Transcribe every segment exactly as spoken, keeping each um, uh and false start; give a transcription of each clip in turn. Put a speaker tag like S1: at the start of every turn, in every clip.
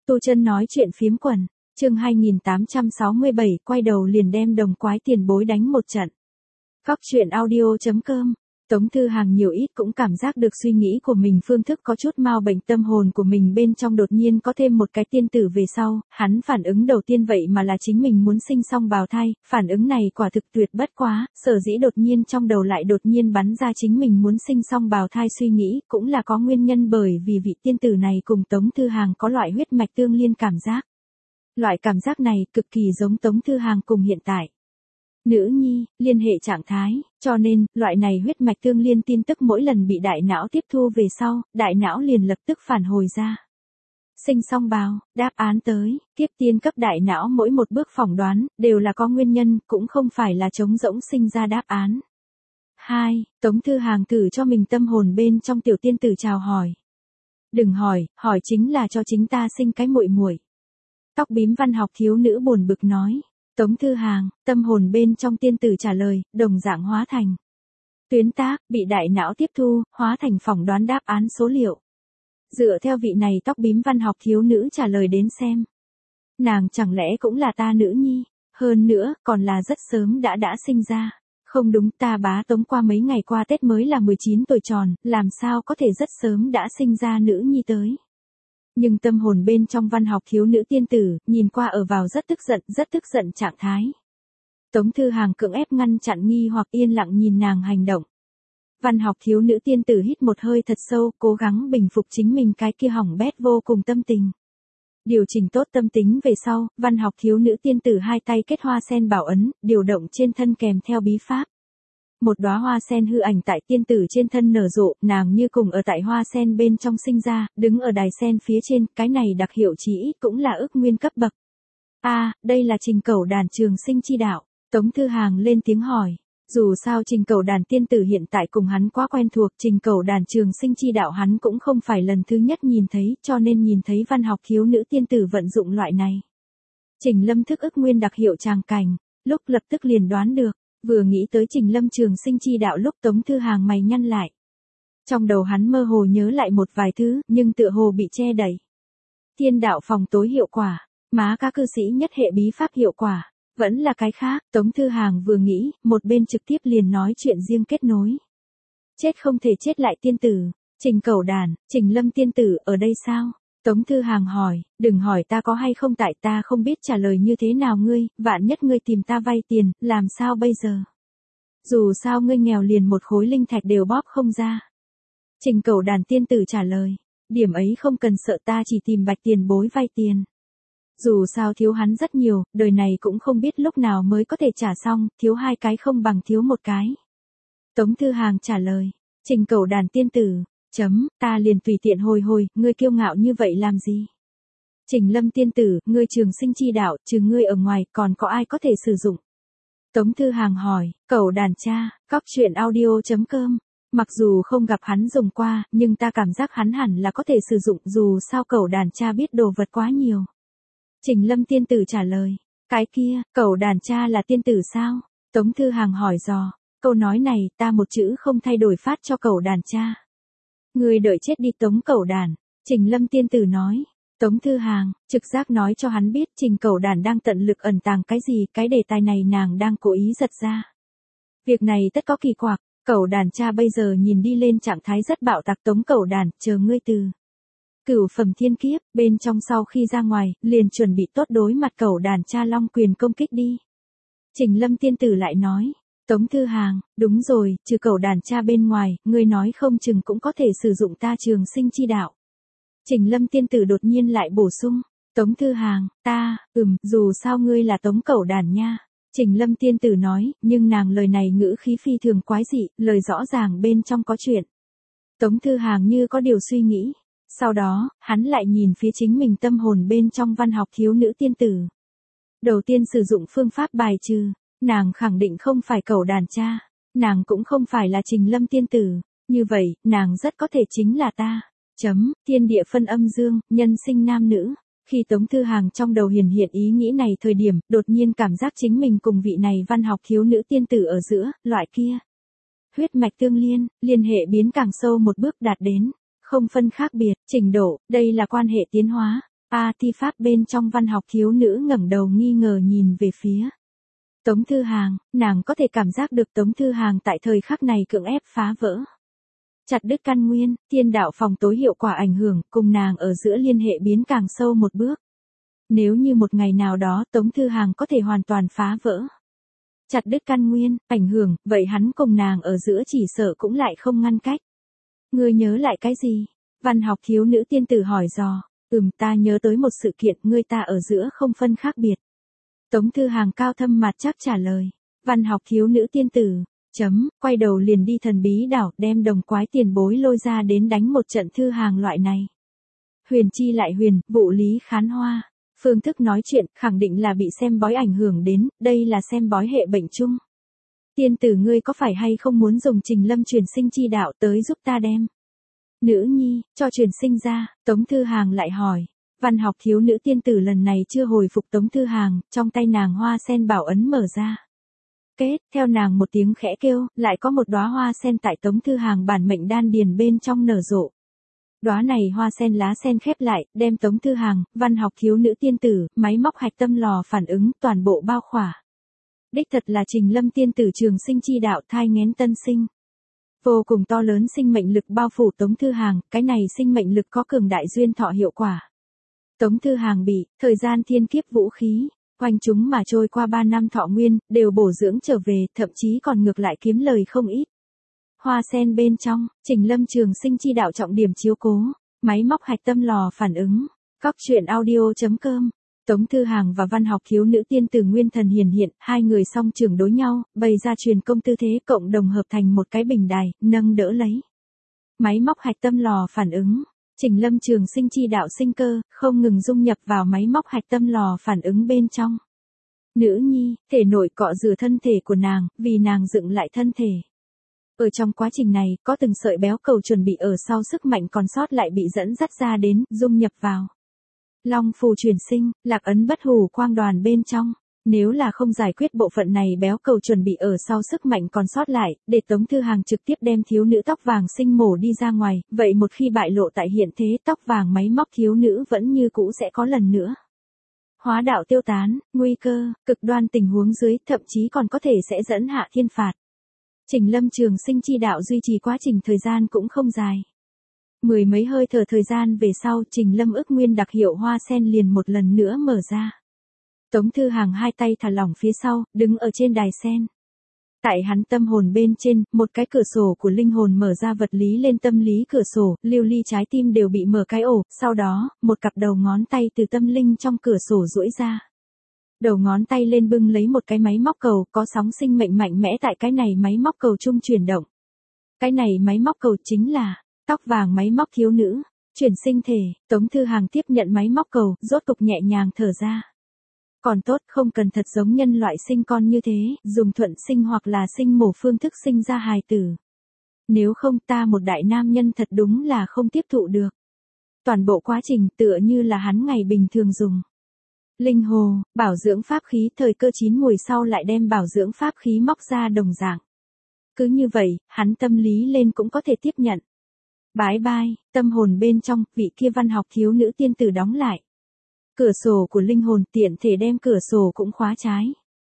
S1: Tu Chân nói chuyện phiếm quần, chương hai nghìn tám trăm sáu mươi bảy, quay đầu liền đem đồng quái tiền bối đánh một trận. Góc truyện audio chấm com. Tống Thư Hàng nhiều ít cũng cảm giác được suy nghĩ của mình phương thức có chút mau bệnh, tâm hồn của mình bên trong đột nhiên có thêm một cái tiên tử về sau, hắn phản ứng đầu tiên vậy mà là chính mình muốn sinh xong bào thai, phản ứng này quả thực tuyệt bất quá, sở dĩ đột nhiên trong đầu lại đột nhiên bắn ra chính mình muốn sinh xong bào thai suy nghĩ, cũng là có nguyên nhân bởi vì vị tiên tử này cùng Tống Thư Hàng có loại huyết mạch tương liên cảm giác. Loại cảm giác này cực kỳ giống Tống Thư Hàng cùng hiện tại nữ nhi, liên hệ trạng thái, cho nên, loại này huyết mạch tương liên tin tức mỗi lần bị đại não tiếp thu về sau, đại não liền lập tức phản hồi ra. Sinh xong bào, đáp án tới, tiếp tiên cấp đại não mỗi một bước phỏng đoán, đều là có nguyên nhân, cũng không phải là trống rỗng sinh ra đáp án. hai. Tống Thư Hàng thử cho mình tâm hồn bên trong tiểu tiên tử chào hỏi. Đừng hỏi, hỏi chính là cho chính ta sinh cái muội muội. Tóc bím văn học thiếu nữ buồn bực nói. Tống Thư Hàng, tâm hồn bên trong tiên tử trả lời, đồng dạng hóa thành tuyến tác, bị đại não tiếp thu, hóa thành phỏng đoán đáp án số liệu. Dựa theo vị này tóc bím văn học thiếu nữ trả lời đến xem. Nàng chẳng lẽ cũng là ta nữ nhi, hơn nữa, còn là rất sớm đã đã sinh ra. Không đúng, ta bá Tống qua mấy ngày qua Tết mới là mười chín tuổi tròn, làm sao có thể rất sớm đã sinh ra nữ nhi tới. Nhưng tâm hồn bên trong văn học thiếu nữ tiên tử, nhìn qua ở vào rất tức giận, rất tức giận trạng thái. Tống Thư Hàng cưỡng ép ngăn chặn nghi hoặc yên lặng nhìn nàng hành động. Văn học thiếu nữ tiên tử hít một hơi thật sâu, cố gắng bình phục chính mình cái kia hỏng bét vô cùng tâm tình. Điều chỉnh tốt tâm tính về sau, văn học thiếu nữ tiên tử hai tay kết hoa sen bảo ấn, điều động trên thân kèm theo bí pháp. Một đóa hoa sen hư ảnh tại tiên tử trên thân nở rộ, nàng như cùng ở tại hoa sen bên trong sinh ra, đứng ở đài sen phía trên, cái này đặc hiệu chỉ ít cũng là ước nguyên cấp bậc. A, à, đây là Trình Cẩu Đàn trường sinh chi đạo. Tống Thư Hàng lên tiếng hỏi. Dù sao Trình Cẩu Đàn tiên tử hiện tại cùng hắn quá quen thuộc, Trình Cẩu Đàn trường sinh chi đạo hắn cũng không phải lần thứ nhất nhìn thấy, cho nên nhìn thấy văn học thiếu nữ tiên tử vận dụng loại này. Trình Lâm thức ức nguyên đặc hiệu tràng cảnh, lúc lập tức liền đoán được. Vừa nghĩ tới Trình Lâm trường sinh chi đạo lúc Tống Thư Hàng mày nhăn lại. Trong đầu hắn mơ hồ nhớ lại một vài thứ, nhưng tựa hồ bị che đậy. Thiên đạo phòng tối hiệu quả, má các cư sĩ nhất hệ bí pháp hiệu quả, vẫn là cái khác. Tống Thư Hàng vừa nghĩ, một bên trực tiếp liền nói chuyện riêng kết nối. Chết không thể chết lại tiên tử, Trình Cẩu Đàn, Trình Lâm tiên tử ở đây sao? Tống Thư Hàng hỏi, đừng hỏi ta có hay không tại ta không biết trả lời như thế nào ngươi, vạn nhất ngươi tìm ta vay tiền, làm sao bây giờ? Dù sao ngươi nghèo liền một khối linh thạch đều bóp không ra. Trình Cẩu Đàn tiên tử trả lời, điểm ấy không cần sợ, ta chỉ tìm Bạch tiền bối vay tiền. Dù sao thiếu hắn rất nhiều, đời này cũng không biết lúc nào mới có thể trả xong, thiếu hai cái không bằng thiếu một cái. Tống Thư Hàng trả lời, Trình Cẩu Đàn tiên tử. Chấm, ta liền tùy tiện hồi hồi, ngươi kiêu ngạo như vậy làm gì? Trình Lâm tiên tử, ngươi trường sinh chi đạo, trừ ngươi ở ngoài, còn có ai có thể sử dụng? Tống Thư Hàng hỏi, Cẩu Đàn cha, góc truyện audio chấm com. Mặc dù không gặp hắn dùng qua, nhưng ta cảm giác hắn hẳn là có thể sử dụng, dù sao Cẩu Đàn cha biết đồ vật quá nhiều. Trình Lâm tiên tử trả lời, cái kia, Cẩu Đàn cha là tiên tử sao? Tống Thư Hàng hỏi dò, câu nói này ta một chữ không thay đổi phát cho Cẩu Đàn cha. Người đợi chết đi Tống Cẩu Đàn, Trình Lâm tiên tử nói. Tống Thư Hàng, trực giác nói cho hắn biết Trình Cẩu Đàn đang tận lực ẩn tàng cái gì, cái đề tài này nàng đang cố ý giật ra. Việc này tất có kỳ quặc, Cẩu Đàn cha bây giờ nhìn đi lên trạng thái rất bạo tạc. Tống Cẩu Đàn, chờ ngươi từ cửu phẩm thiên kiếp, bên trong sau khi ra ngoài, liền chuẩn bị tốt đối mặt Cẩu Đàn cha long quyền công kích đi. Trình Lâm tiên tử lại nói. Tống Thư Hàng, đúng rồi, trừ Cẩu Đàn cha bên ngoài, ngươi nói không chừng cũng có thể sử dụng ta trường sinh chi đạo. Trình Lâm tiên tử đột nhiên lại bổ sung, Tống Thư Hàng, ta, ừm, dù sao ngươi là Tống Cẩu Đàn nha. Trình Lâm tiên tử nói, nhưng nàng lời này ngữ khí phi thường quái dị, lời rõ ràng bên trong có chuyện. Tống Thư Hàng như có điều suy nghĩ, sau đó, hắn lại nhìn phía chính mình tâm hồn bên trong văn học thiếu nữ tiên tử. Đầu tiên sử dụng phương pháp bài trừ. Nàng khẳng định không phải Cẩu Đàn cha, nàng cũng không phải là Trình Lâm tiên tử, như vậy, nàng rất có thể chính là ta. Chấm, thiên địa phân âm dương, nhân sinh nam nữ. Khi Tống Thư Hàng trong đầu hiển hiện ý nghĩ này thời điểm, đột nhiên cảm giác chính mình cùng vị này văn học thiếu nữ tiên tử ở giữa, loại kia. Huyết mạch tương liên, liên hệ biến càng sâu một bước đạt đến, không phân khác biệt, trình độ, đây là quan hệ tiến hóa. A thi pháp bên trong văn học thiếu nữ ngẩng đầu nghi ngờ nhìn về phía Tống Thư Hàng, nàng có thể cảm giác được Tống Thư Hàng tại thời khắc này cưỡng ép phá vỡ. Chặt đứt căn nguyên, thiên đạo phòng tối hiệu quả ảnh hưởng, cùng nàng ở giữa liên hệ biến càng sâu một bước. Nếu như một ngày nào đó Tống Thư Hàng có thể hoàn toàn phá vỡ. Chặt đứt căn nguyên, ảnh hưởng, vậy hắn cùng nàng ở giữa chỉ sợ cũng lại không ngăn cách. Ngươi nhớ lại cái gì? Văn học thiếu nữ tiên tử hỏi dò. Ừm, ta nhớ tới một sự kiện, ngươi ta ở giữa không phân khác biệt. Tống Thư Hàng cao thâm mặt chắc trả lời. Văn học thiếu nữ tiên tử, chấm, quay đầu liền đi thần bí đảo, đem đồng quái tiền bối lôi ra đến đánh một trận Thư Hàng loại này. Huyền chi lại huyền, vụ lý khán hoa. Phương thức nói chuyện, khẳng định là bị xem bói ảnh hưởng đến, đây là xem bói hệ bệnh chung. Tiên tử ngươi có phải hay không muốn dùng Trình Lâm truyền sinh chi đạo tới giúp ta đem nữ nhi, cho truyền sinh ra, Tống Thư Hàng lại hỏi. Văn học thiếu nữ tiên tử lần này chưa hồi phục Tống Thư Hàng, trong tay nàng hoa sen bảo ấn mở ra. Kết, theo nàng một tiếng khẽ kêu, lại có một đóa hoa sen tại Tống Thư Hàng bản mệnh đan điền bên trong nở rộ. Đóa này hoa sen lá sen khép lại, đem Tống Thư Hàng, văn học thiếu nữ tiên tử, máy móc hạch tâm lò phản ứng, toàn bộ bao khỏa. Đích thật là Trình Lâm tiên tử trường sinh chi đạo thai nghén tân sinh. Vô cùng to lớn sinh mệnh lực bao phủ Tống Thư Hàng, cái này sinh mệnh lực có cường đại duyên thọ hiệu quả. Tống Thư Hàng bị, thời gian thiên kiếp vũ khí, quanh chúng mà trôi qua ba năm thọ nguyên, đều bổ dưỡng trở về, thậm chí còn ngược lại kiếm lời không ít. Hoa sen bên trong, Trình Lâm trường sinh chi đạo trọng điểm chiếu cố, máy móc hạch tâm lò phản ứng, Cóc truyện audio chấm com. Tống Thư Hàng và văn học thiếu nữ tiên tử nguyên thần hiển hiện, hai người song trường đối nhau, bày ra truyền công tư thế cộng đồng hợp thành một cái bình đài, nâng đỡ lấy. Máy móc hạch tâm lò phản ứng, Trình Lâm trường sinh chi đạo sinh cơ, không ngừng dung nhập vào máy móc hạch tâm lò phản ứng bên trong. Nữ nhi, thể nội cọ rửa thân thể của nàng, vì nàng dựng lại thân thể. Ở trong quá trình này, có từng sợi béo cầu chuẩn bị ở sau sức mạnh còn sót lại bị dẫn dắt ra đến, dung nhập vào. Long phù chuyển sinh, lạc ấn bất hủ quang đoàn bên trong. Nếu là không giải quyết bộ phận này béo cầu chuẩn bị ở sau sức mạnh còn sót lại, để Tống Thư Hàng trực tiếp đem thiếu nữ tóc vàng sinh mổ đi ra ngoài, vậy một khi bại lộ tại hiện thế tóc vàng máy móc thiếu nữ vẫn như cũ sẽ có lần nữa. Hóa đạo tiêu tán, nguy cơ, cực đoan tình huống dưới, thậm chí còn có thể sẽ dẫn hạ thiên phạt. Trình Lâm trường sinh chi đạo duy trì quá trình thời gian cũng không dài. Mười mấy hơi thở thời gian về sau, Trình Lâm ức nguyên đặc hiệu hoa sen liền một lần nữa mở ra. Tống Thư Hàng hai tay thả lỏng phía sau, đứng ở trên đài sen. Tại hắn tâm hồn bên trên, một cái cửa sổ của linh hồn mở ra vật lý lên tâm lý cửa sổ, lưu ly trái tim đều bị mở cái ổ, sau đó, một cặp đầu ngón tay từ tâm linh trong cửa sổ duỗi ra. Đầu ngón tay lên bưng lấy một cái máy móc cầu, có sóng sinh mệnh mạnh mẽ tại cái này máy móc cầu chung chuyển động. Cái này máy móc cầu chính là tóc vàng máy móc thiếu nữ, chuyển sinh thể. Tống Thư Hàng tiếp nhận máy móc cầu, rốt cục nhẹ nhàng thở ra. Còn tốt, không cần thật giống nhân loại sinh con như thế, dùng thuận sinh hoặc là sinh mổ phương thức sinh ra hài tử. Nếu không ta một đại nam nhân thật đúng là không tiếp thụ được. Toàn bộ quá trình tựa như là hắn ngày bình thường dùng. Linh hồ, bảo dưỡng pháp khí thời cơ chín mùi sau lại đem bảo dưỡng pháp khí móc ra đồng dạng. Cứ như vậy, hắn tâm lý lên cũng có thể tiếp nhận. Bái bai, tâm hồn bên trong, vị kia văn học thiếu nữ tiên tử đóng lại. Cửa sổ của linh hồn tiện thể đem cửa sổ cũng khóa trái.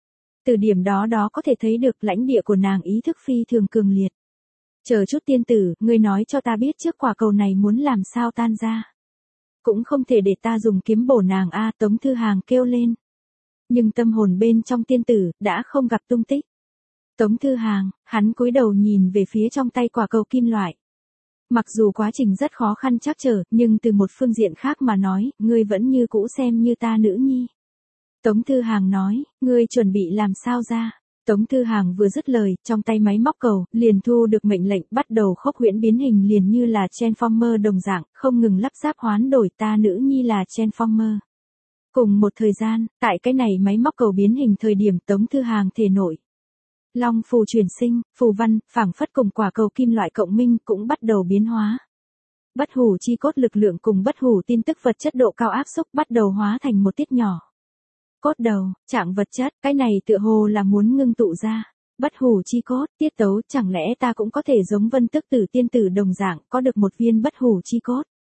S1: Từ điểm đó đó có thể thấy được lãnh địa của nàng ý thức phi thường cường liệt. Chờ chút tiên tử, ngươi nói cho ta biết trước quả cầu này muốn làm sao tan ra. Cũng không thể để ta dùng kiếm bổ nàng a, Tống Thư Hàng kêu lên. Nhưng tâm hồn bên trong tiên tử, đã không gặp tung tích. Tống Thư Hàng, hắn cúi đầu nhìn về phía trong tay quả cầu kim loại. Mặc dù quá trình rất khó khăn trắc trở, nhưng từ một phương diện khác mà nói, ngươi vẫn như cũ xem như ta nữ nhi. Tống Thư Hàng nói, ngươi chuẩn bị làm sao ra? Tống Thư Hàng vừa dứt lời, trong tay máy móc cầu, liền thu được mệnh lệnh, bắt đầu khốc huyễn biến hình liền như là Transformer đồng dạng, không ngừng lắp ráp hoán đổi ta nữ nhi là Transformer. Cùng một thời gian, tại cái này máy móc cầu biến hình thời điểm Tống Thư Hàng thể nội. Long phù chuyển sinh, phù văn, phảng phất cùng quả cầu kim loại cộng minh cũng bắt đầu biến hóa. Bất hủ chi cốt lực lượng cùng bất hủ tin tức vật chất độ cao áp xúc bắt đầu hóa thành một tiết nhỏ. Cốt đầu, trạng vật chất, cái này tựa hồ là muốn ngưng tụ ra. Bất hủ chi cốt, tiết tấu, chẳng lẽ ta cũng có thể giống Vân Tức Tử tiên tử đồng dạng có được một viên bất hủ chi cốt.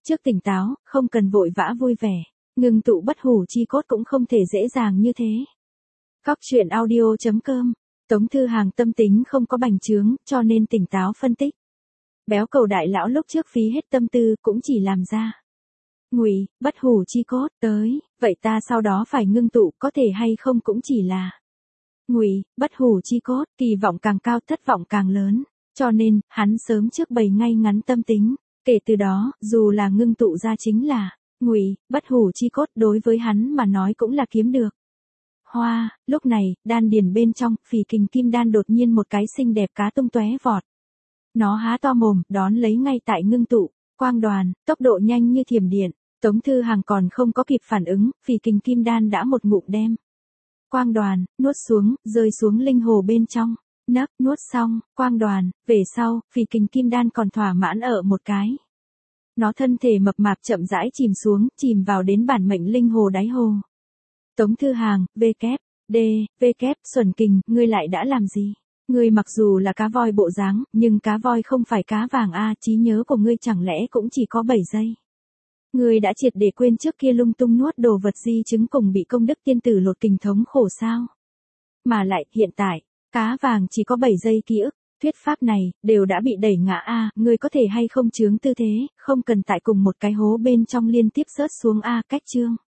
S1: Trước tỉnh táo, không cần vội vã vui vẻ. Ngưng tụ bất hủ chi cốt cũng không thể dễ dàng như thế. Cóc truyện audio.com. Tống Thư Hàng tâm tính không có bành trướng, cho nên tỉnh táo phân tích. Béo cầu đại lão lúc trước phí hết tâm tư cũng chỉ làm ra ngụy, bất hủ chi cốt tới, vậy ta sau đó phải ngưng tụ có thể hay không cũng chỉ là ngụy, bất hủ chi cốt, kỳ vọng càng cao thất vọng càng lớn, cho nên, hắn sớm trước bày ngay ngắn tâm tính, kể từ đó, dù là ngưng tụ ra chính là ngụy, bất hủ chi cốt đối với hắn mà nói cũng là kiếm được. Hoa, lúc này, đan điền bên trong, phỉ kình kim đan đột nhiên một cái xinh đẹp cá tung tóe vọt. Nó há to mồm, đón lấy ngay tại ngưng tụ, quang đoàn, tốc độ nhanh như thiểm điện, Tống Thư Hàng còn không có kịp phản ứng, phỉ kình kim đan đã một ngụm đem. Quang đoàn, nuốt xuống, rơi xuống linh hồ bên trong, nấc, nuốt xong, quang đoàn, về sau, phỉ kình kim đan còn thỏa mãn ở một cái. Nó thân thể mập mạp chậm rãi chìm xuống, chìm vào đến bản mệnh linh hồ đáy hồ. Tống Thư Hàng, vê kép, đê, vê kép, Xuẩn Kình, ngươi lại đã làm gì? Ngươi mặc dù là cá voi bộ dáng, nhưng cá voi không phải cá vàng a, trí nhớ của ngươi chẳng lẽ cũng chỉ có bảy giây. Ngươi đã triệt để quên trước kia lung tung nuốt đồ vật di chứng cùng bị công đức tiên tử lột kình thống khổ sao? Mà lại, hiện tại, cá vàng chỉ có bảy giây ký ức, thuyết pháp này, đều đã bị đẩy ngã a, ngươi có thể hay không chướng tư thế, không cần tại cùng một cái hố bên trong liên tiếp rớt xuống a, cách chương.